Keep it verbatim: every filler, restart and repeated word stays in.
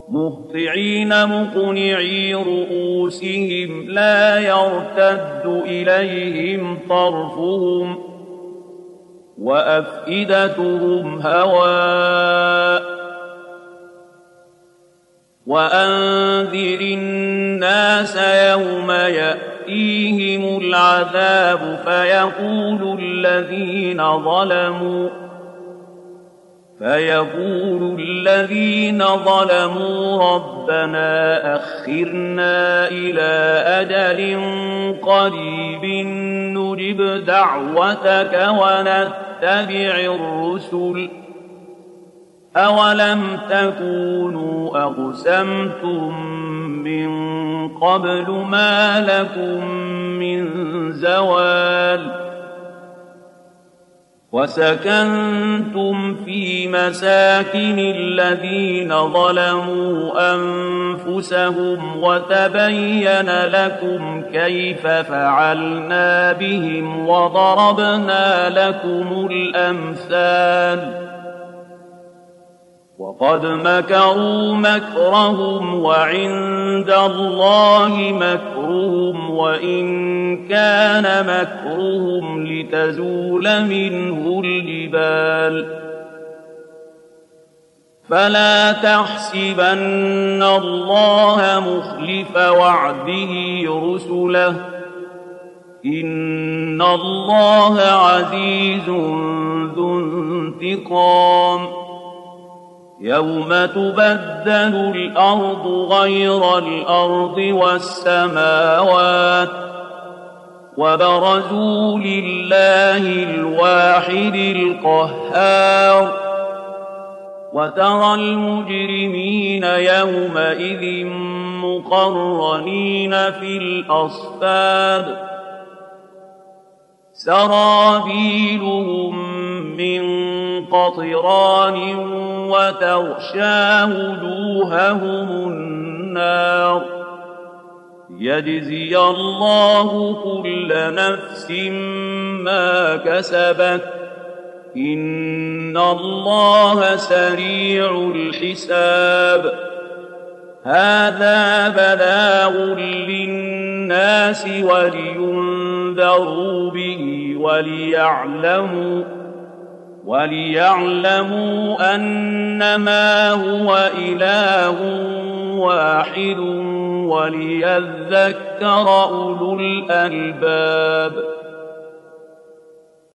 مهطعين مقنعي رؤوسهم لا يرتد إليهم طرفهم وأفئدتهم هواء وأنذر الناس يوم يأتيهم العذاب فيقول الذين ظلموا فيقول الذين ظلموا ربنا أخرنا إلى أجل قريب نجب دعوتك ونتبع الرسل أولم تكونوا أقسمتم من قبل ما لكم من زوال وسكنتم في مساكن الذين ظلموا أنفسهم وتبين لكم كيف فعلنا بهم وضربنا لكم الأمثال وقد مكروا مكرهم وعند الله مكرهم وإن كان مكرهم لتزول منه الجبال فلا تحسبن الله مخلف وعده رسله إن الله عزيز ذو انتقام يوم تبدل الأرض غير الأرض والسماوات وبرزوا لله الواحد القهار وترى المجرمين يومئذ مقرنين في الأصفاد سرابيلهم من قطران وتغشى وجوههم النار يجزي الله كل نفس ما كسبت إن الله سريع الحساب هذا بلاغ للناس ولينذروا به وليعلموا وليعلموا أنما هو إله واحد وليذكر أولو الألباب